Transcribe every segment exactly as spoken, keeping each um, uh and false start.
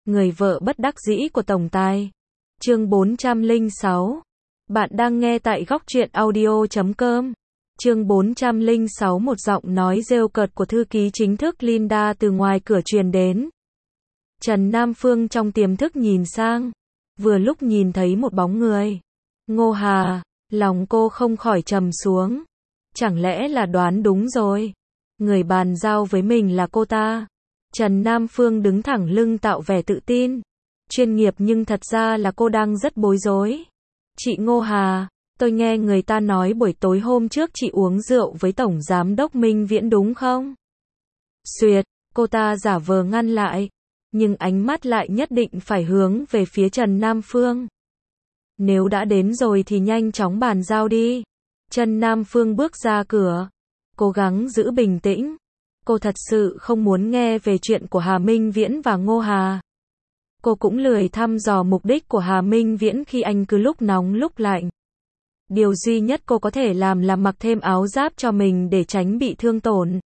Người vợ bất đắc dĩ của tổng tài. Chương bốn trăm lẻ sáu. Bạn đang nghe tại góc truyện audio chấm com. Chương bốn trăm lẻ sáu. Một giọng nói rêu cợt của thư ký chính thức Linda từ ngoài cửa truyền đến. Trần Nam Phương trong tiềm thức nhìn sang, vừa lúc nhìn thấy một bóng người. Ngô Hà, lòng cô không khỏi trầm xuống. Chẳng lẽ là đoán đúng rồi? Người bàn giao với mình là cô ta. Trần Nam Phương đứng thẳng lưng tạo vẻ tự tin, chuyên nghiệp, nhưng thật ra là cô đang rất bối rối. Chị Ngô Hà, tôi nghe người ta nói buổi tối hôm trước chị uống rượu với Tổng Giám đốc Minh Viễn đúng không? Xuyệt, cô ta giả vờ ngăn lại, nhưng ánh mắt lại nhất định phải hướng về phía Trần Nam Phương. Nếu đã đến rồi thì nhanh chóng bàn giao đi. Trần Nam Phương bước ra cửa, cố gắng giữ bình tĩnh. Cô thật sự không muốn nghe về chuyện của Hà Minh Viễn và Ngô Hà. Cô cũng lười thăm dò mục đích của Hà Minh Viễn khi anh cứ lúc nóng lúc lạnh. Điều duy nhất cô có thể làm là mặc thêm áo giáp cho mình để tránh bị thương tổn.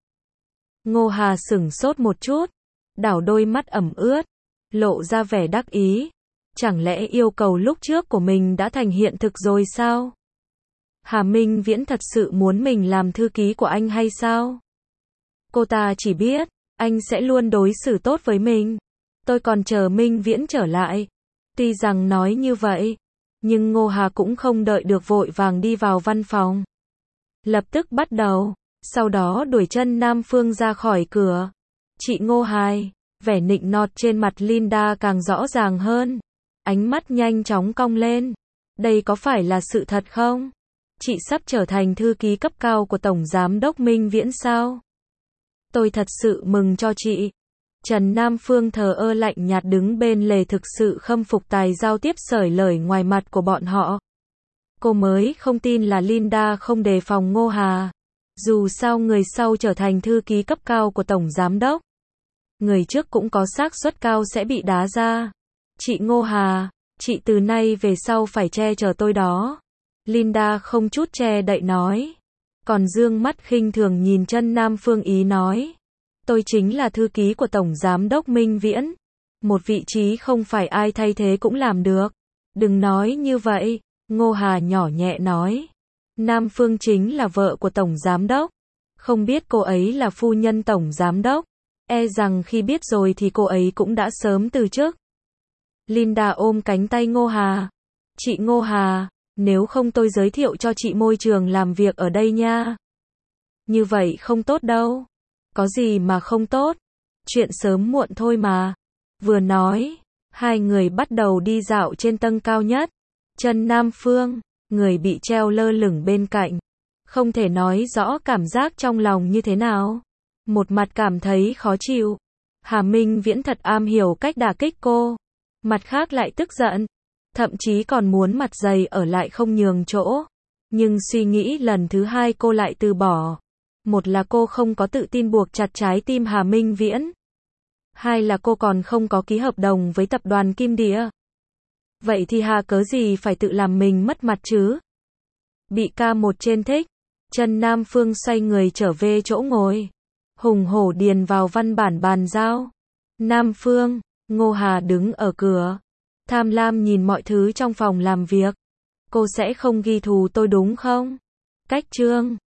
Ngô Hà sửng sốt một chút, đảo đôi mắt ẩm ướt, lộ ra vẻ đắc ý. Chẳng lẽ yêu cầu lúc trước của mình đã thành hiện thực rồi sao? Hà Minh Viễn thật sự muốn mình làm thư ký của anh hay sao? Cô ta chỉ biết, anh sẽ luôn đối xử tốt với mình. Tôi còn chờ Minh Viễn trở lại. Tuy rằng nói như vậy, nhưng Ngô Hà cũng không đợi được, vội vàng đi vào văn phòng. Lập tức bắt đầu, sau đó đuổi chân Nam Phương ra khỏi cửa. Chị Ngô Hà, vẻ nịnh nọt trên mặt Linda càng rõ ràng hơn. Ánh mắt nhanh chóng cong lên. Đây có phải là sự thật không? Chị sắp trở thành thư ký cấp cao của Tổng Giám đốc Minh Viễn sao? Tôi thật sự mừng cho chị. Trần Nam Phương thờ ơ lạnh nhạt đứng bên lề, thực sự khâm phục tài giao tiếp sởi lời ngoài mặt của bọn họ. Cô mới không tin là Linda không đề phòng Ngô Hà. Dù sao người sau trở thành thư ký cấp cao của Tổng Giám đốc, người trước cũng có xác suất cao sẽ bị đá ra. Chị Ngô Hà, chị từ nay về sau phải che chở tôi đó. Linda không chút che đậy nói. Còn dương mắt khinh thường nhìn Trần Nam Phương, ý nói. Tôi chính là thư ký của Tổng Giám đốc Minh Viễn. Một vị trí không phải ai thay thế cũng làm được. Đừng nói như vậy, Ngô Hà nhỏ nhẹ nói. Nam Phương chính là vợ của Tổng Giám đốc. Không biết cô ấy là phu nhân Tổng Giám đốc. E rằng khi biết rồi thì cô ấy cũng đã sớm từ chức. Linda ôm cánh tay Ngô Hà. Chị Ngô Hà, nếu không tôi giới thiệu cho chị môi trường làm việc ở đây nha. Như vậy không tốt đâu. Có gì mà không tốt. Chuyện sớm muộn thôi mà. Vừa nói, hai người bắt đầu đi dạo trên tầng cao nhất. Trần Nam Phương, người bị treo lơ lửng bên cạnh, không thể nói rõ cảm giác trong lòng như thế nào. Một mặt cảm thấy khó chịu. Hà Minh Viễn thật am hiểu cách đả kích cô. Mặt khác lại tức giận. Thậm chí còn muốn mặt dày ở lại không nhường chỗ. Nhưng suy nghĩ lần thứ hai cô lại từ bỏ. Một là cô không có tự tin buộc chặt trái tim Hà Minh Viễn. Hai là cô còn không có ký hợp đồng với tập đoàn Kim Địa. Vậy thì hà cớ gì phải tự làm mình mất mặt chứ? Bị ca một trên thích. Trần Nam Phương xoay người trở về chỗ ngồi. Hùng hổ điền vào văn bản bàn giao. Nam Phương, Ngô Hà đứng ở cửa. Tham lam nhìn mọi thứ trong phòng làm việc. Cô sẽ không ghi thù tôi đúng không? Cách chương